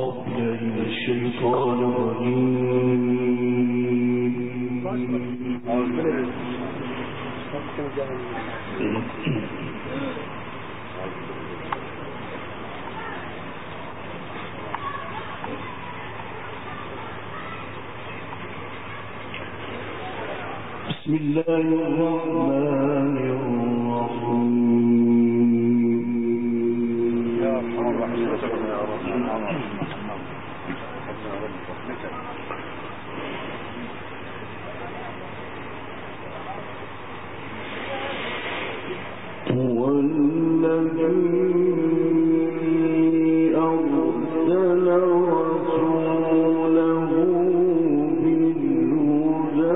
بسم الله الرحمن الرحيم. يا هو الذي أرسل رسوله بالهدى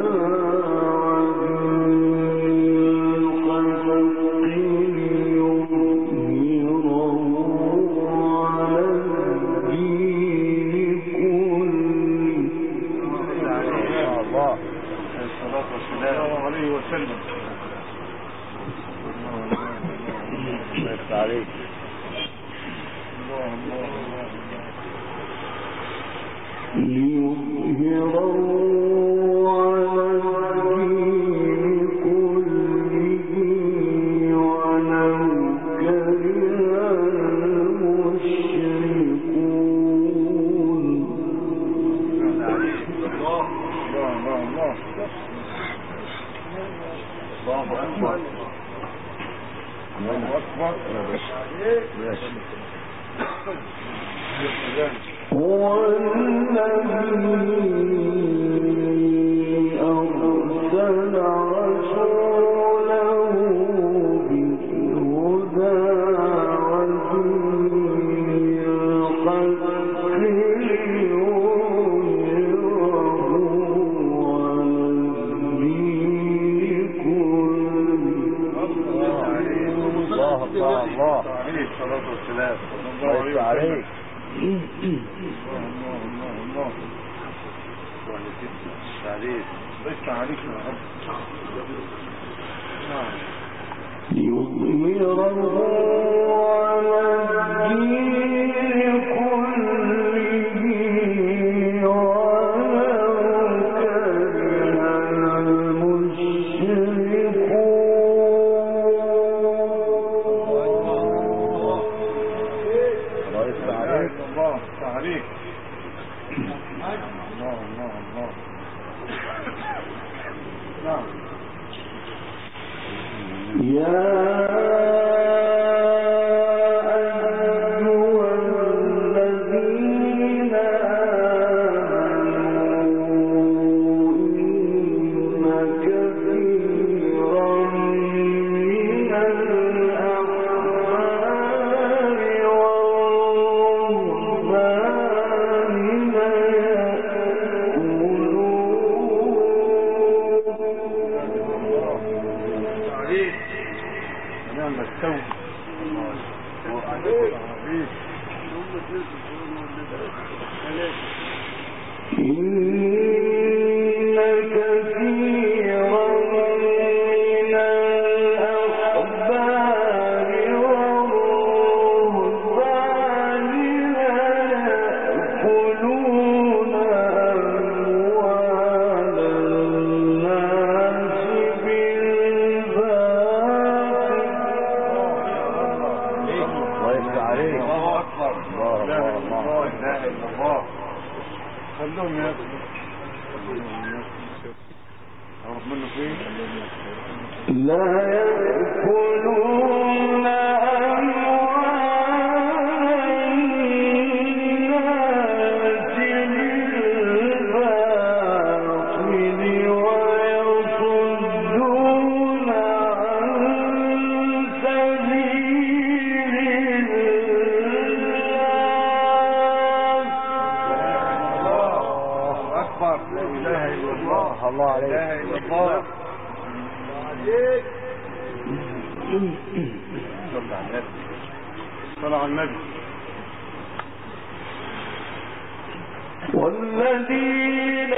والذين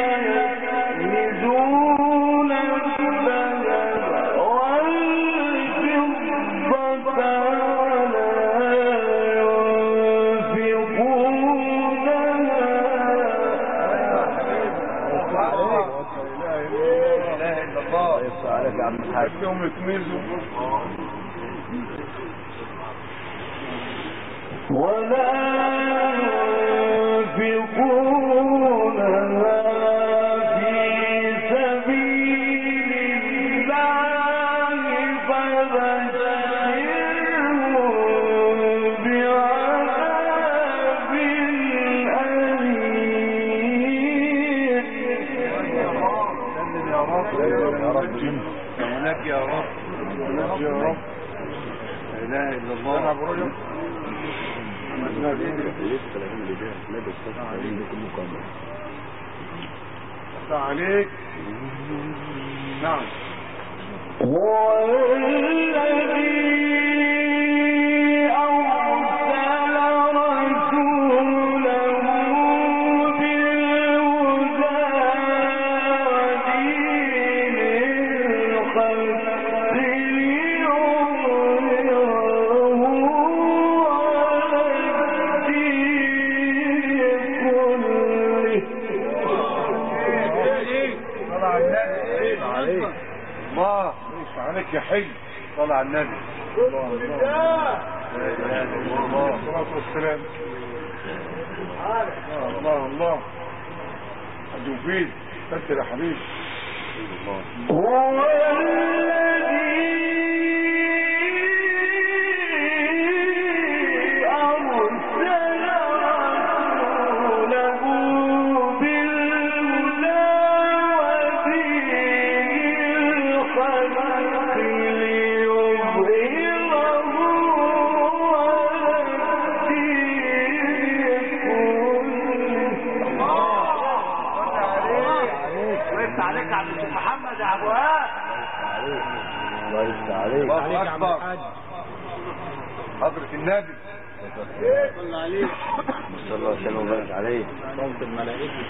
يكنزون الذهب والفضة ولا ينفقونها يوم يتميزوا ولا ينفقونها في سبيل الله فبشرهم بعذاب أليم. هناك يا رب هناك يا رب لا اله الا الله. عليك نعم. هو الذي أرسل رسوله بالهدى ودين الحق ليظهره على الدين كله. طلع النبي الله ايش عليك يا حي. طلع النبي الله الله الصلاة والسلام. الله الله حد مفيد فكر يا حبيبي. هو الذي أرسل رسوله بالهدى ودين الحق ليظهره على الدين كله. وقفت عليك يا عبد محمد يا ابو وهاب. الله يفتح عليك. الله اكبر. حضرة النبي صلى عليك صلى الله عليه وسلم عليه. صوت الملائكه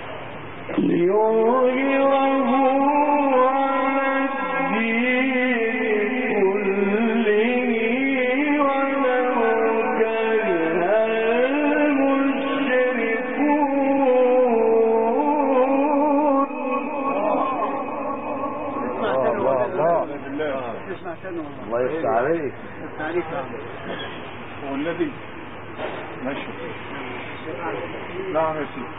ليظهره على الدين كله ولو كره المشركون. الله يفتح عليك. هو الذي ماشي. نعم يا سيدي.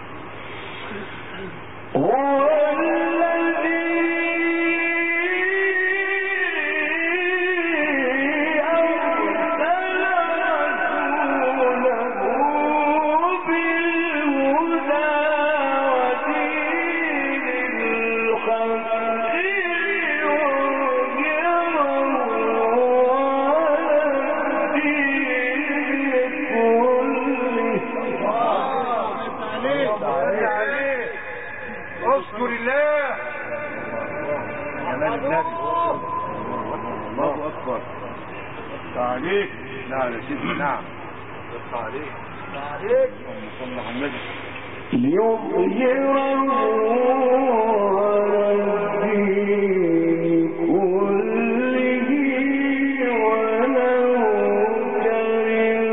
هو الذي أرسل رسوله بالهدى ودين الحق اذكر الله. جمال النبي. الله اكبر. عليك. نعم يا سيدي نعم. عليك عليك. صلى على النبي. ليظهره على الدين كله ولو كره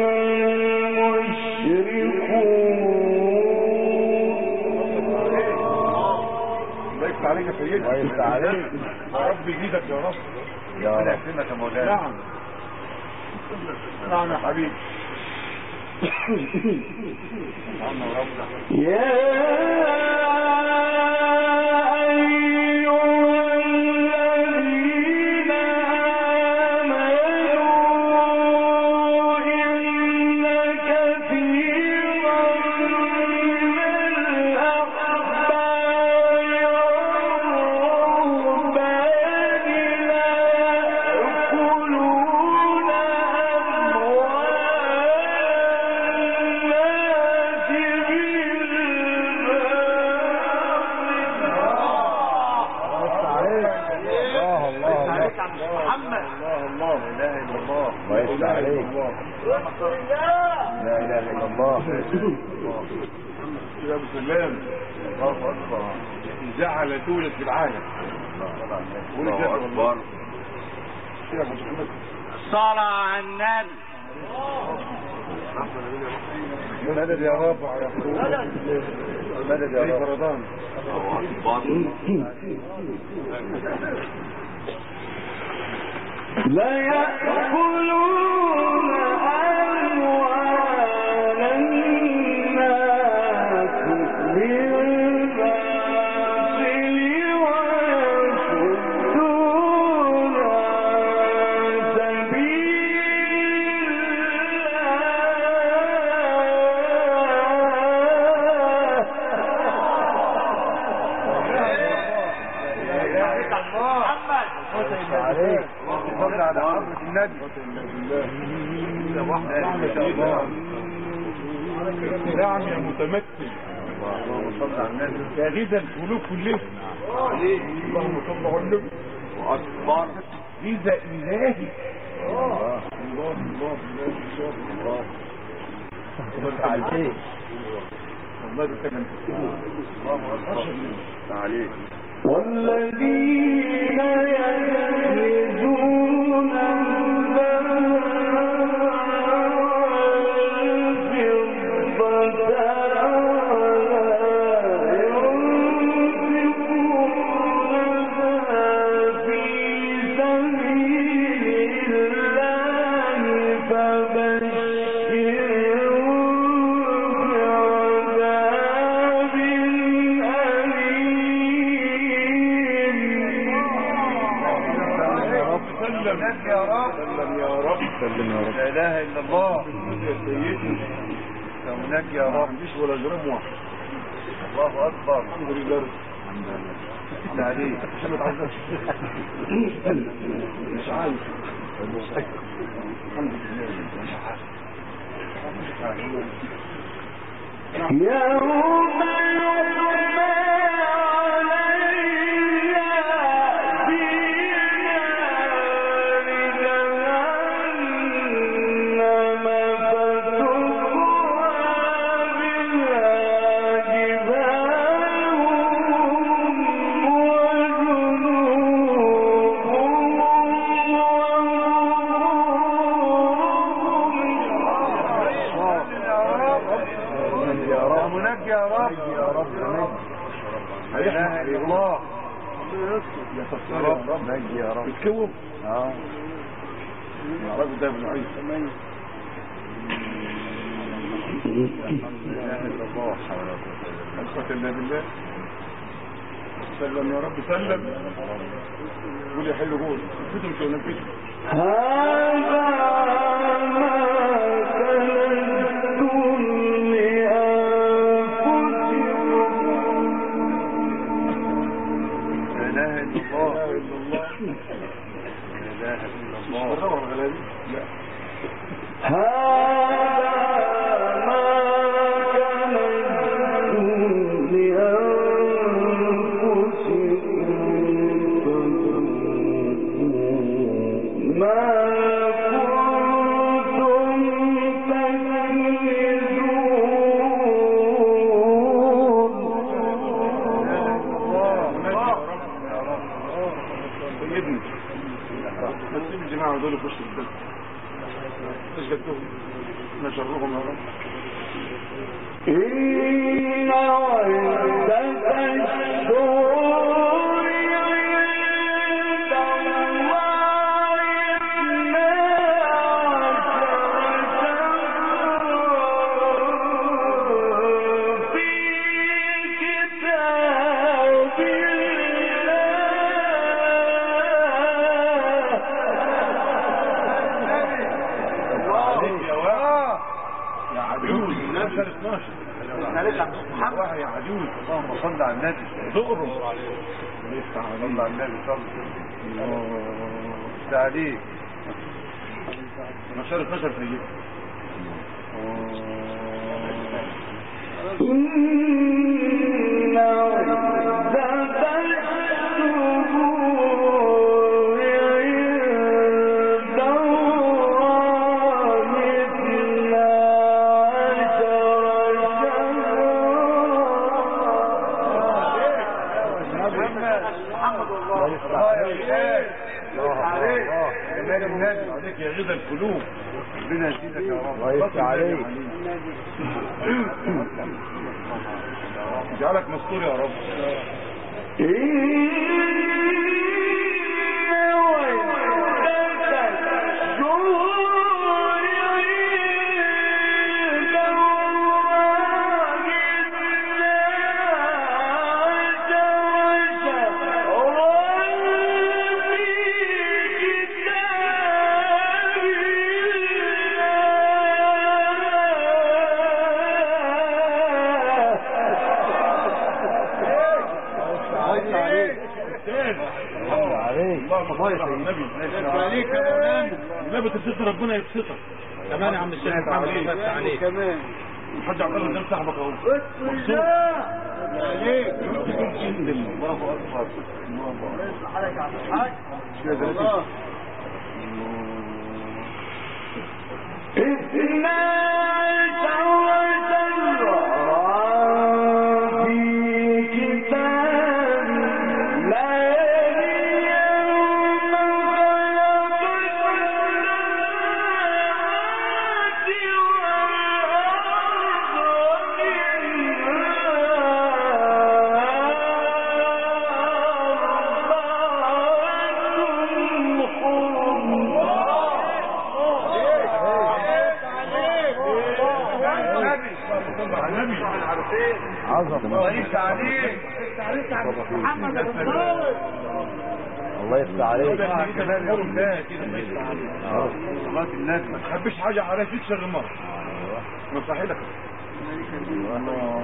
المشركون. عليك يا سيدي. الله يفتح عليك. رب يجيدك يا رب. ربنا يكرمك يا مولانا. نعم نعم يا حبيبي. يا أيها الذين آمنوا إن كثيرا من الأحبار والرهبان ليأكلون لا اله الا الله. يا ابو سلام. الله اكبر. جعل دولة في العالم. الله اكبر. الصلاة على النبي. مدد يا رب على خروج. مدد يا رب. رمضان. الله اكبر. ليأكلون أموال الناس بالباطل ويصدون عن سبيل عليك صلى على حضرة النبي. نعم يا متمثل. اللهم صل على النبي. يا غذا القلوب كلها. اللهم صل على النبي. واكبر غذا الهي. الله الله الله الله صلى عليك. والله بتكلم. الله أكبر عليك. والذين يكنزون سلم يا رب. لا اله الا الله. يا سيدي سلمناك يا ما رب. عنديش ولا جرام واحد. الله اكبر. الحمد لله. لا عليك. عشان ما تعذبش. مش عايز. الحمد لله. مش عايز. يوم يحمى عليها في نار جهنم فتكوى بها جباههم سلمناك يا رب. يا رب. لا اله الا الله. يا ستار يا رب. نجي يا رب. بتكوم. يا رب ده ابن عيسى. لا اله الا الله. أشهد أن لا بالله. سلم يا رب سلم. قول يا حلو قول. نفذوا مش ونفذوا. هذا ما كنتم لأنفسكم. لا اله الا الله. لا اله الا الله. هذا ما كنتم لأنفسكم ما كنتم سيدني نسيب الجماعة دول في وش البلد ايش قدهم نشرهم يا رب. إن عدة الشهور عند الله اثنا عشر شهرا في كتاب يا عجوز النبي 12 معلش يا عم محمد يا عجوز. اللهم صل على النبي. دقرم. صل على النبي. صل. ده عليك. 12 سيد. إن عدة الشهور عند الله اثنا عشر محمد والله الله يا شيخ. الله عليك. جمال النبي. عليك يا غذا القلوب. ربنا يزيدك يا رب. الله يفتح عليك. اجعلك مستور يا رب. إن عدة مولانا. الله عليك. اللهم صل على النبي. عليك يا مولانا. النبي تبسط ربنا يبسطك. كمان يا عم الشيخ محمد بس عليك. كمان الحاج عبد الله قدام صاحبك اهو. بسم الله عليك. الله اكبر. حالك يا عم الحاج. الله. الله يفتح عليك. محمد الصاوي. الله يفتح عليك. صلاة النبي ما تحبش حاجة على فيك شر مرة. مستحيلك. الله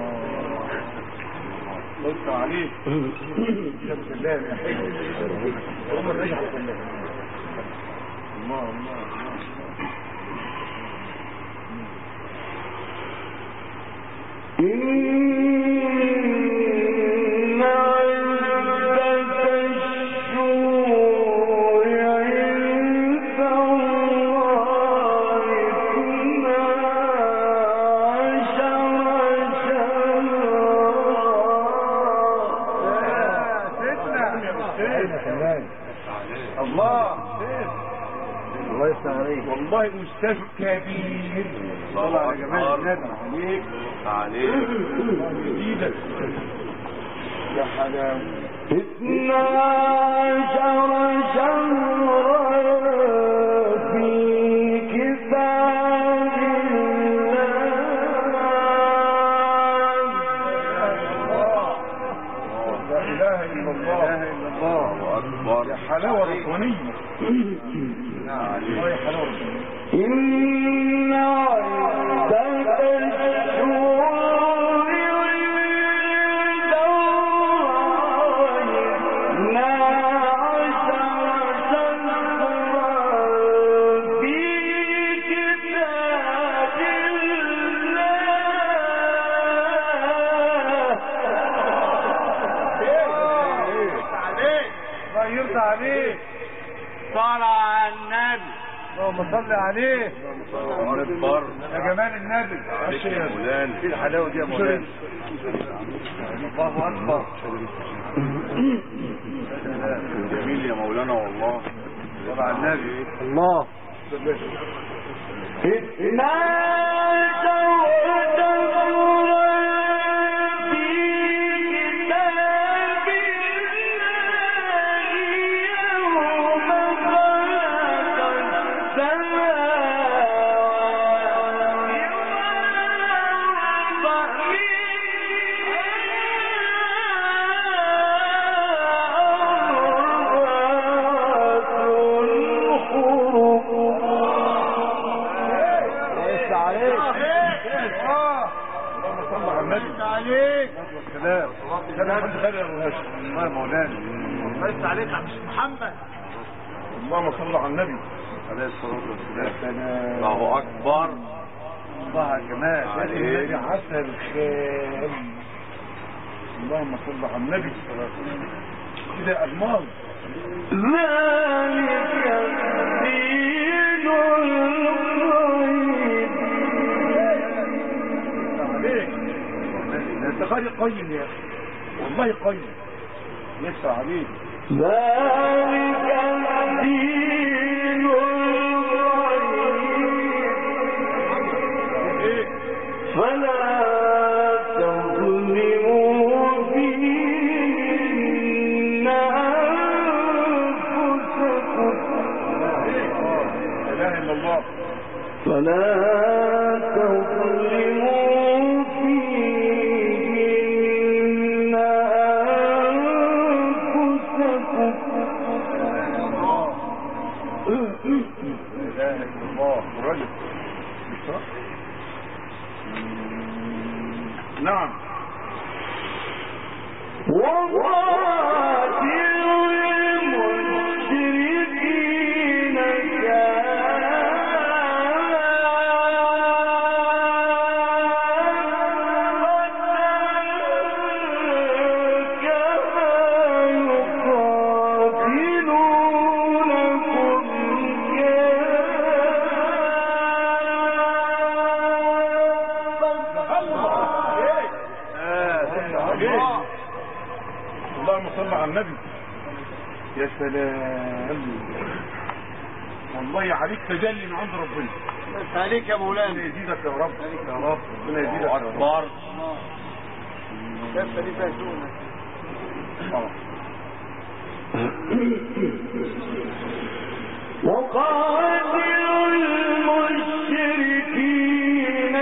يفتح عليك. يا سلام يا حلو. عمر رجع سلام. الله الله الله يفتح عليك. والله أستاذ كبير. صلى على جمال النبي. عليك إيدك يا حلاوة. 12 شهرا في كتاب الله. لا إله إلا الله. الله أكبر. يا حلاوة ربانية. الله يا حلاوة ربانية. إن عدة الشهور عند الله 12 شهرا في كتاب الله يرضى عليك. صلى على النبي. اللهم صل عليه. اكبر يا جمال النبي. يا مولانا ايه الحلاوه دي يا مولانا. الله اكبر. جميل يا مولانا والله. صل على النبي. الله. سلام الله يا مولانا. الله عليك يا عم محمد. اللهم صل على النبي عليه الصلاه والسلام. الله اكبر. الله يا جمال النبي عسل خير. اللهم صل على النبي كده الماظ. ذلك الدين القيم. انت خالي قيم يا اخي والله قيم. يسعى عليك. ذلك الدين القيم فلا تظلموا فيهن أنفسكم. لا اله الا الله. فلا تظلموا نعم. وقاتلوا صل على النبي. يا سلام، والله عليك تجلي من عند ربنا. بس عليك يا مولانا. ربنا يزيدك يا رب، يا رب، ربنا يزيدك اكبر. كفه دي فاتونا. وقاتلوا المشركين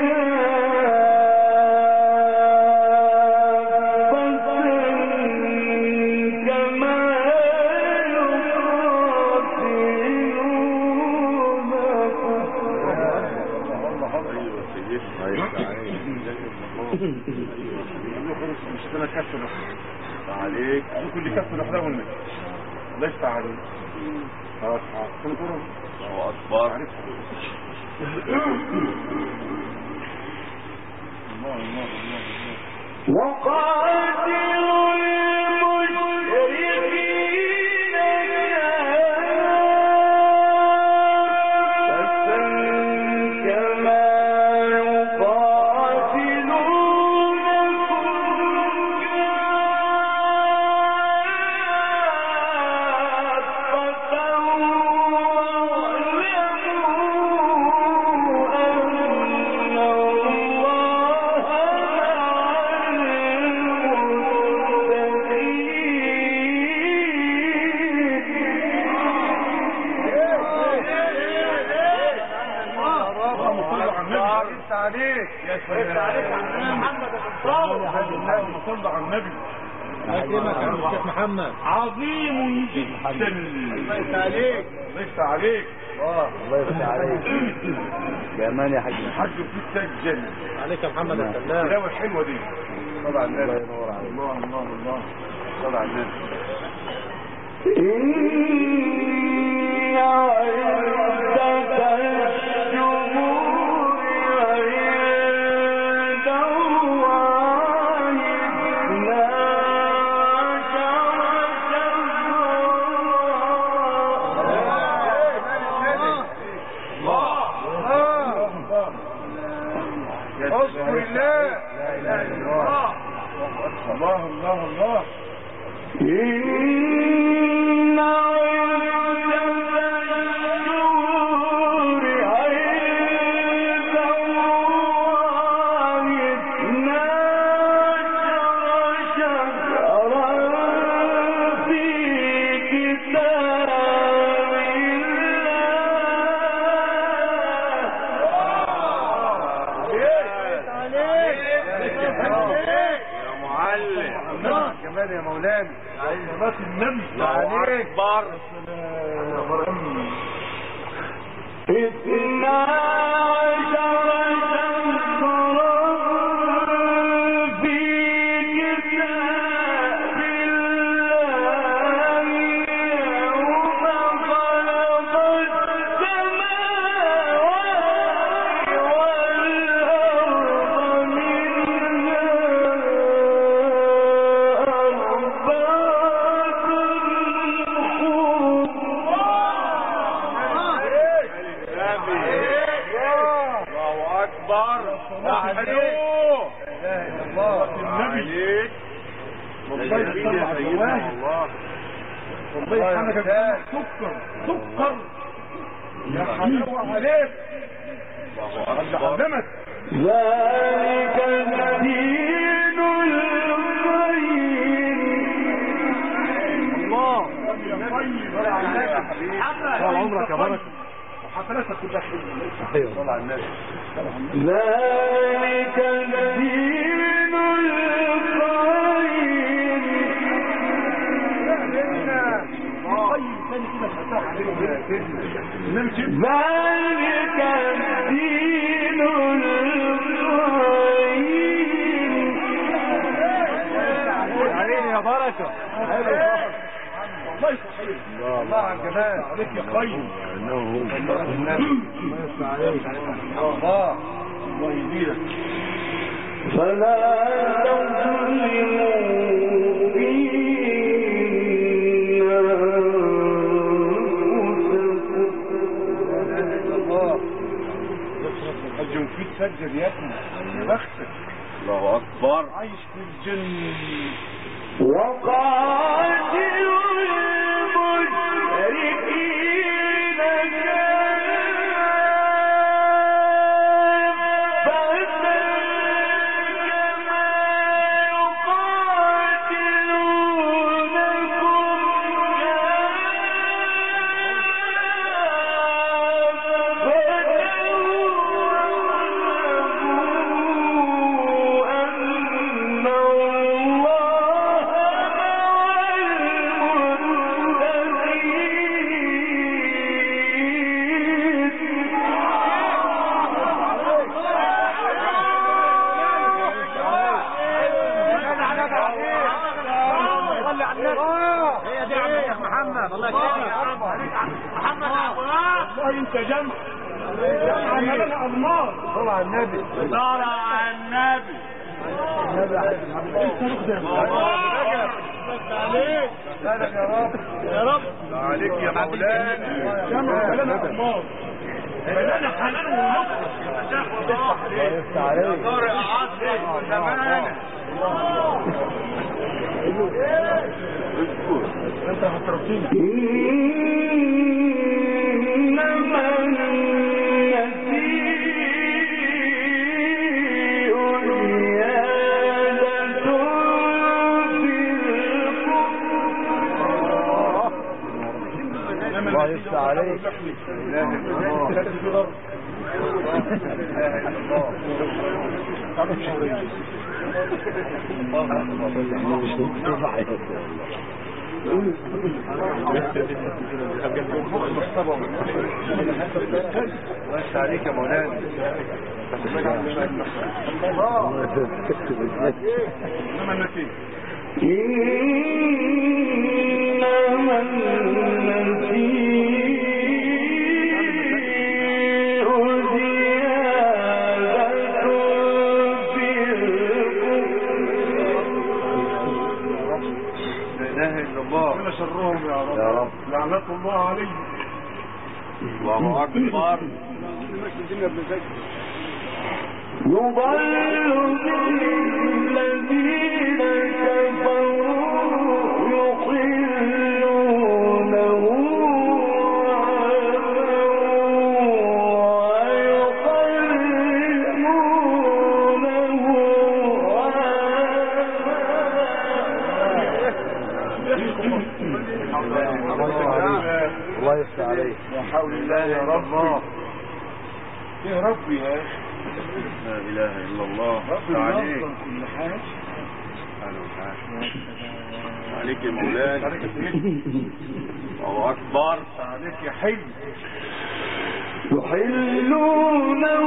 مش انا كسر عليك كل كسر لوحده والنبي ليس عليك. خلاص الله اكبر. وقاتلوا المشركين كما عليك يا سلام. محمد الصاوي اللهم صل على النبي. أكرمك يا الشيخ محمد. عظيم جدا. الله يفتح عليك. الله يفتح عليك. الله يفتح عليك. يا مان يا حاج. الحاج في السجن عليك يا محمد السلام. التلاوة الحلوة دي. صل على النبي. الله ينور عليك. الله الله الله. صل على النبي. الله الله الله. إن عدة الشهور عند الله 12 شهرا في كتاب كمان يا مولانا صلاة النبي عليك بار. 12 شهرا في كتاب الله يوم خلق السماوات والأرض والله حنك سكر سكر يا حلاوة عليك. قد علمت ذلك الدين القيم. الله يا طيب يا حبيبي. طال عمرك يا بركة وحفلاتك كلها حلوة. صل على النبي. ذلك الدين القيم. ذلك الدين القيم. علينا يا بركة. الله يصحيح. الله على الجمال عليك يا خير. الله الله يزيدك. فلا تظلموا فينا الحج مفيد سجل يا ابني. يا بختك الله أكبر. عايش في الجنة. وقاتلوا المشركين كافة كما انت جمع عملنا أضمار. صلى على النبي. صلى على النبي. عليك يا رب يا رب عليك يا مولانا. جمع عملنا أضمار. بلنا حنان ونصر يفتح عليك يا طارق عصري زمانك. انت هتركيني. إنما النسيء زيادة في الكفر. الله يفتح عليك. لا إله إلا الله. بس عليك يا مولانا. انما النسيء إنما النسيء زيادة في الكفر. لا إله إلا الله. من شرهم يا رب. يا رب. لعنة الله عليه. الله أكبر. يضل الذين كفروا يحلونه الله يفتح عليك. لا حول الله يا رب. يا رب يا اخي. لا إله إلا الله. رب عليك. ينظم كل حاجة. عليك يا مولانا. عليك يا سيدي. الله أكبر. عليك يا حلو. يحلونه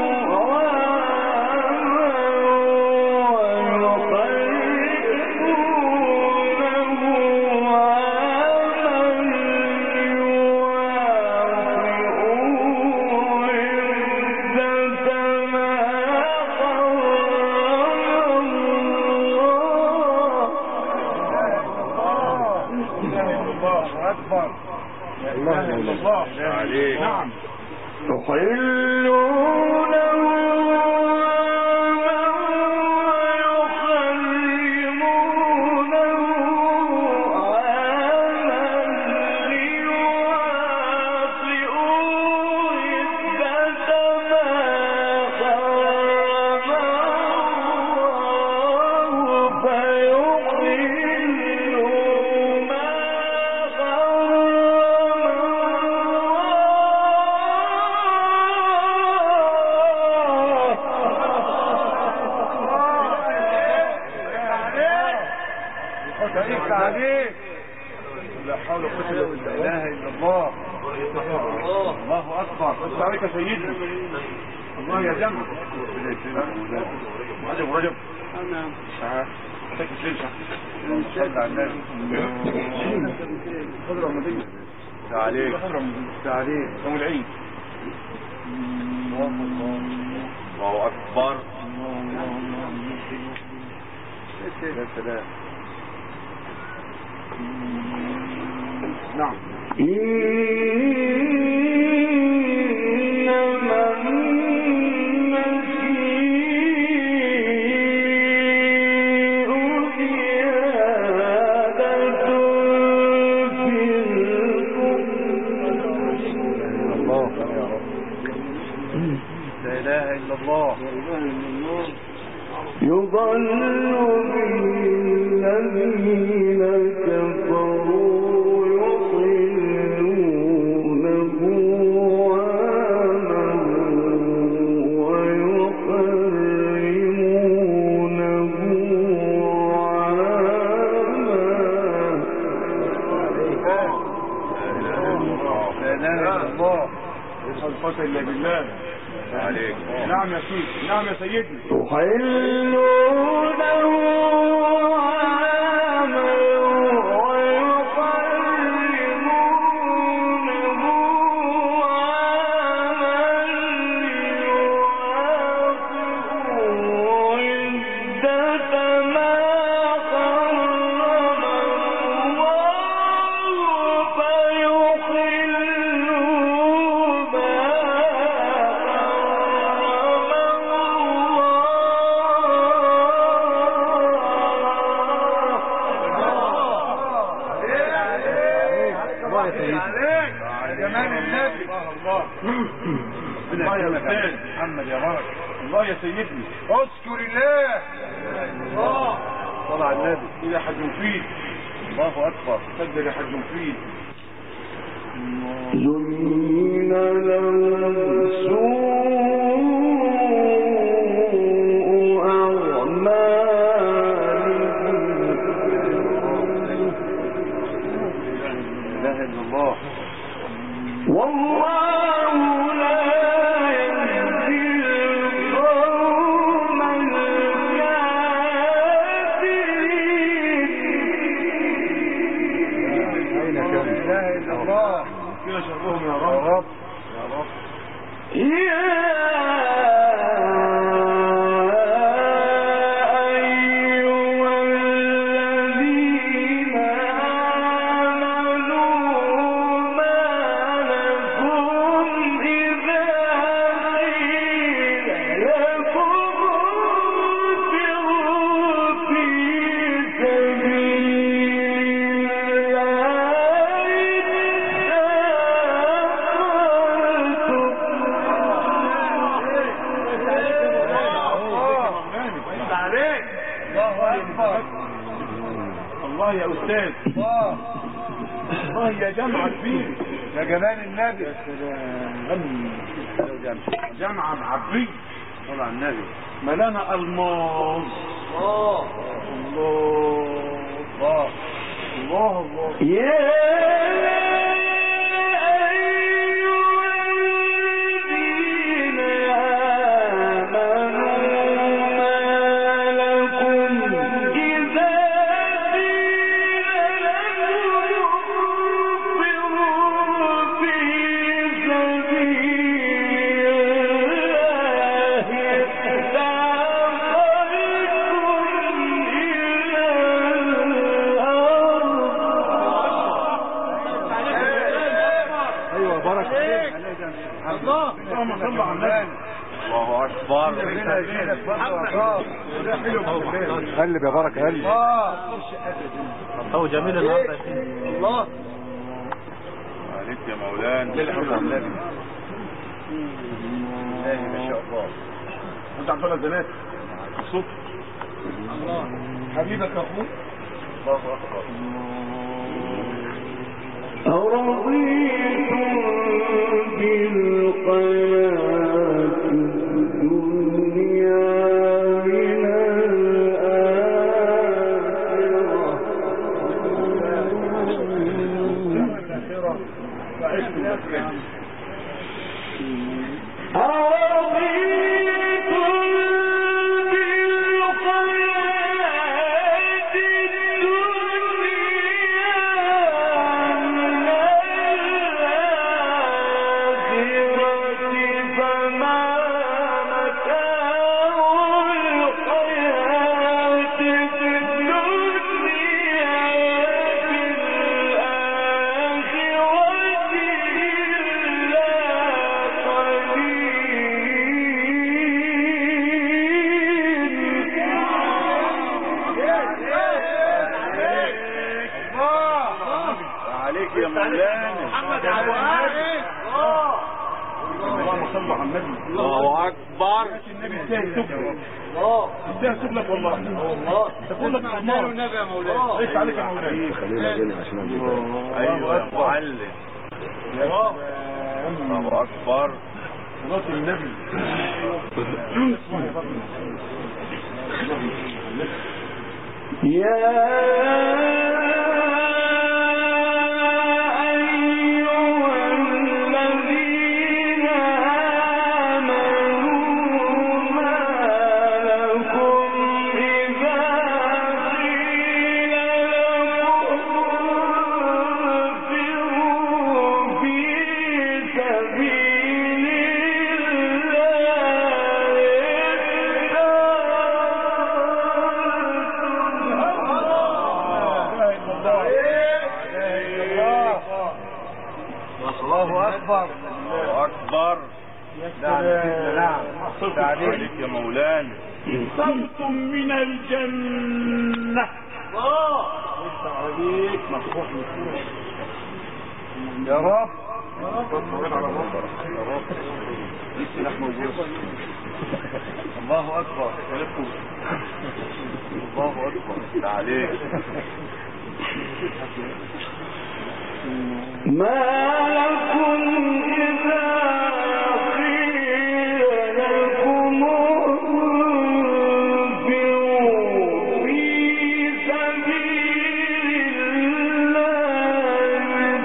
أكبر. الله الله عليك. نعم. يحلونه عليك. لا حول ولا قوة إلا بالله. الله أكبر. بس عليك يا سيدنا. الله يا جنب. رجب رجب. نعم. هتاك الشيشة. صلى على النبي. خضرة رمضية. عليك. عليك. يوم العيد. الله أكبر. يا سلام. نعم. إنما النسيء يضل به الذين كفروا يضلونه عاما ويحرمونه قوة إلا بالله عليك. نعم يا سيدي، نعم يا سيدي. يحلونه عاما ويحرمونه عاما ليواطئوا عدة ما حرم الله فيحلوا ما الله يا أستاذ محمد يا بارك الله يا سيدي. اذكر الله. الله صلى على النبي. إلى حد مفيد. الله أكبر. سجل يا حد مفيد. زين لهم سوء أعمالهم لا إله إلا الله. والله لا يهدي القوم الكافرين. لا إله إلا الله. كنا شرهم يا رب. يا رب. الله يا أستاذ. الله يا جمعة كبير يا جمال النبي. يا سلام. جمعة معبية. صلى على النبي. ملانا ألماظ. الله الله الله الله. الله أكبر. قلب يا بركة قلب. هو جميل النهارده يا سيدي. الله عليك يا مولانا. النبي ما شاء الله. انت عم تقول زنات الصوت. الله حبيبك يا اخوي. الله اكبر. أرضيتم بالحياة الدنيا من الآخرة. اللهم صل على النبي. الله اكبر. النبي يستاهل تبلك. يستاهل تبلك والله. تقول لك الله والنبي يا مولانا. ليس عليك يا مولانا. خلينا جينا عشان ايوه يا معلم. الله اكبر. صلاة النبي. الله اكبر. الله اكبر. نعم. عليك يا مولانا. صمت من الجنة. لسه عليك مفتوح مفتوح. يا رب. يا رب. السلاح موجود. الله اكبر. الله اكبر. عليك. ما لكم إذا قيل لكم انفروا في سبيل الله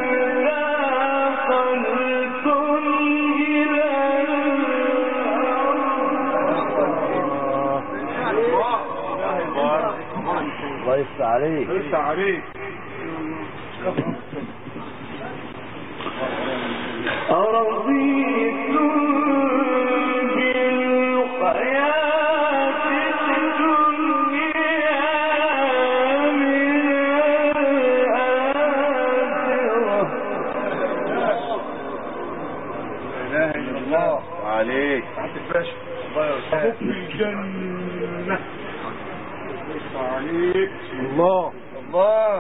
اثاقلتم إلى الله يفتح عليك. لسه عليك. أرضيتم بالحياة الدنيا من الآخرة. لا اله الا الله. عليك. عبد الباشا. الله يرحمك في الجنة. لسه عليك. الله. الله.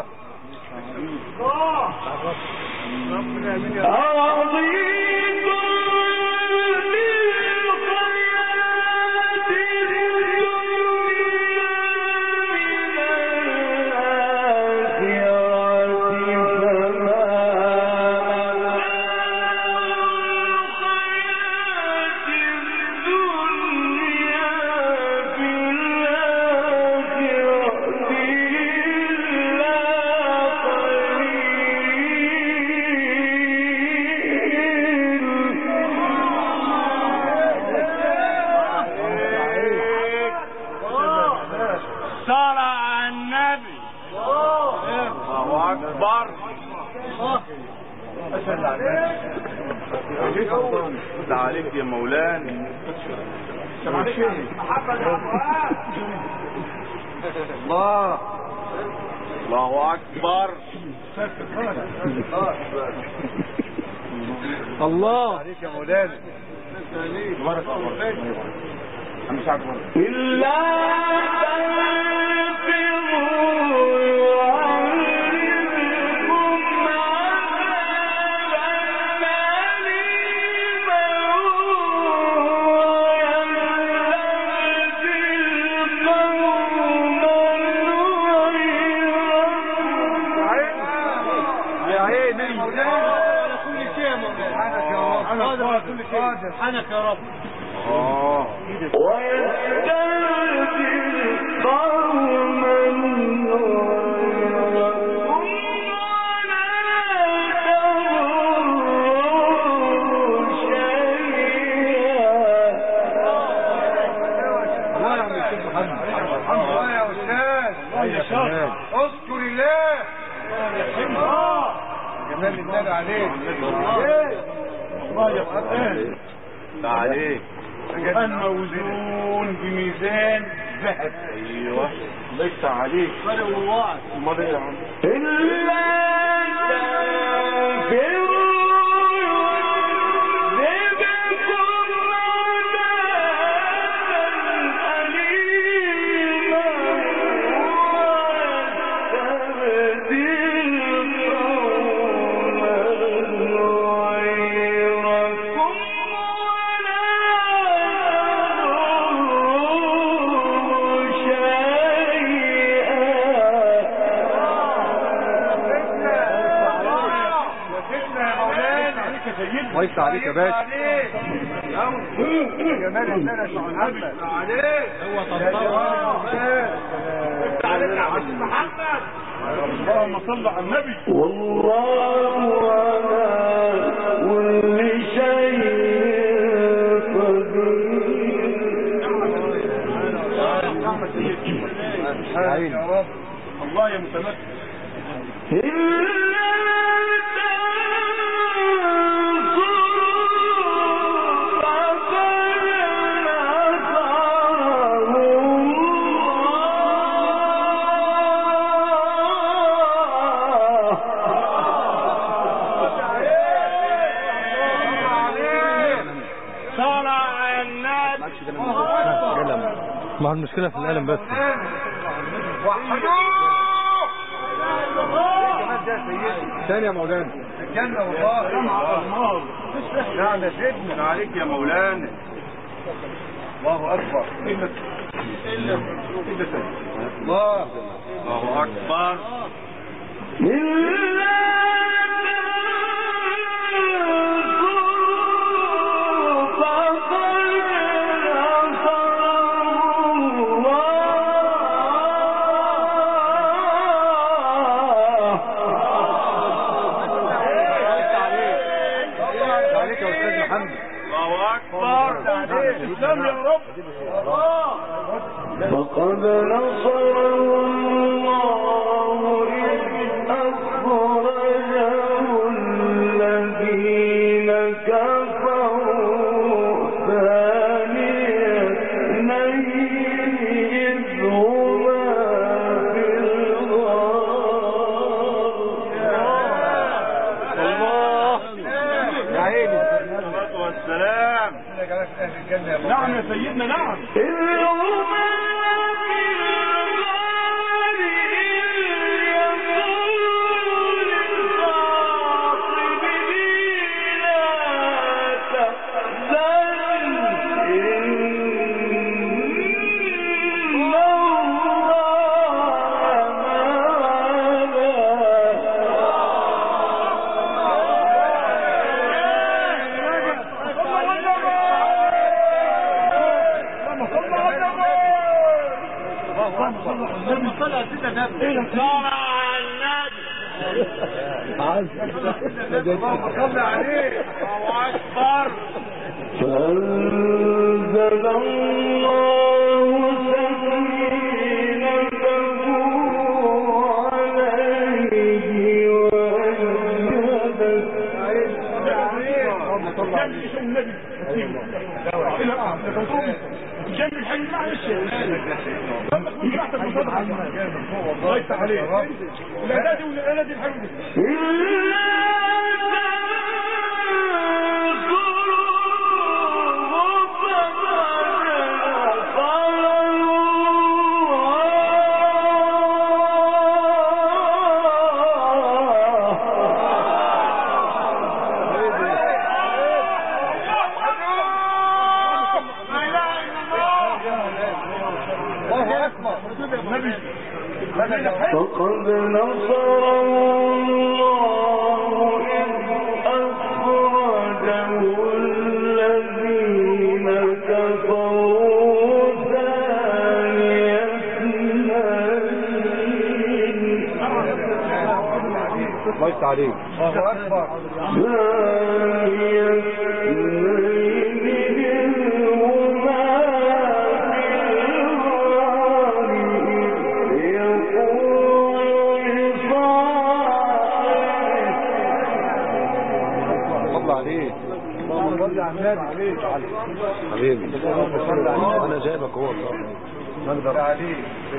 ده عليك يا مولانا. الله. الله اكبر. الله عليك يا مولانا. بارك الله. مش عارف إلا سبحانك يا رب. ويستبدل قوما غيركم ولا تضروا شيئا. الله يا استاذ محمد. الله يا استاذ. الله يا شاطر. اذكر الله. جمال النبي عليك. الله يا استاذ. ده عليك. كان موزون بميزان ذهب. ايوه. ليس عليك. فلو الله. امال ايه يا عم؟ إلا تنفروا الله يفتح عليك يا باشا. جمال الناس محمد عليك. هو افتح عليك يا عبد محمد. اللهم صل على النبي. والله على كل شيء قدير. يا رب الله يا متمكن. ما هو المشكلة في القلم بس. ثاني يا مولانا. الجنة والله. نعم يا سيدنا. عليك يا مولانا. الله أكبر. إلا الله. الله أكبر. فقد نصره الله إذ أخرجه الذين كفروا ثاني اثنين إذ هما في الغار. الله يا عيني. الصلاة والسلام. نعم يا سيدنا. نعم. فأنزل الله سكينته عليه وأيده. جنب الحي معلش الله يفتح عليك. الأنادي والأنادي الحمد فقد نصره الله إذ أخرجه الذين كفروا ثاني اثنين. الله يفتح عليك. الله أكبر. ثاني اثنين حبيبي انا جايبك هو نقدر عليك.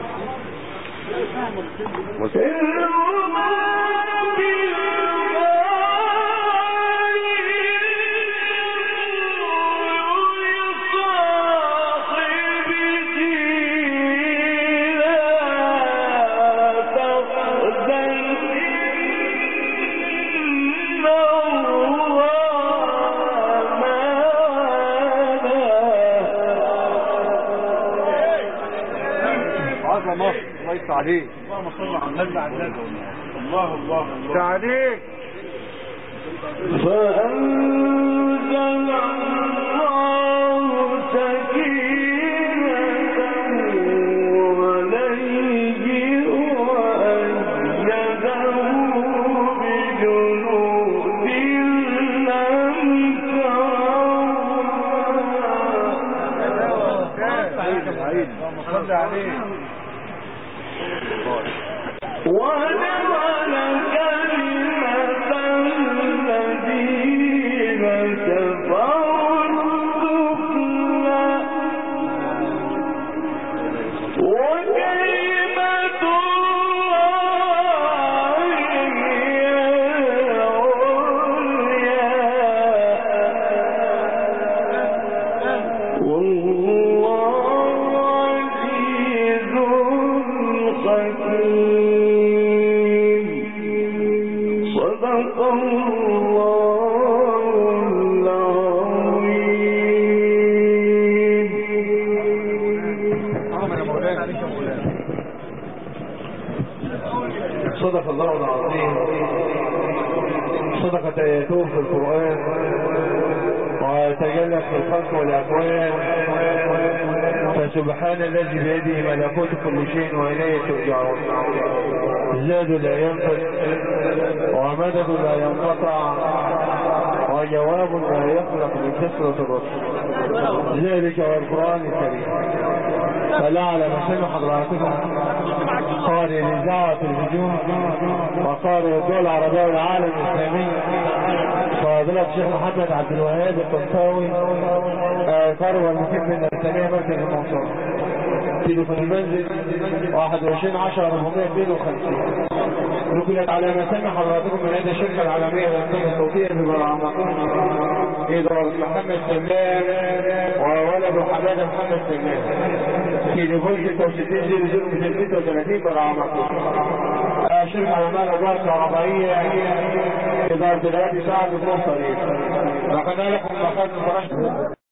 الله يفتح عليك. اللهم صل على النبي. الله الله الله عليك. صدق الله العظيم. صدقت آياته في القرآن وتجلت في الخلق والأكوان. فسبحان الذي بيده ملكوت كل شيء وإليه ترجعون. زاد لا ينفد ومدد لا ينقطع وجواب لا يخلق من كثرة الرسل. ذلك والقرآن الكريم. فلعل مسلم حضراتكم قارئ الإذاعة والتلفزيون وقارئ الدول العربية والعالم الإسلامي فضيلة الشيخ محمد عبد الوهاب الطنطاوي قارئ المحب الإسلامية مركز المنصورة. تليفون المنزل 2110-452. نقلت على مسامع حضراتكم من هذه الشركة العالمية للإنتاج الصوتية ببرامجكم إدارة محمد سلام وولده حمادة محمد سلام. تليفون 6600-236 برامجكم. شركة عمال أدوار كهربائية إدارة الهادي ساعة بن طريق. لقد لكم مخازن فرش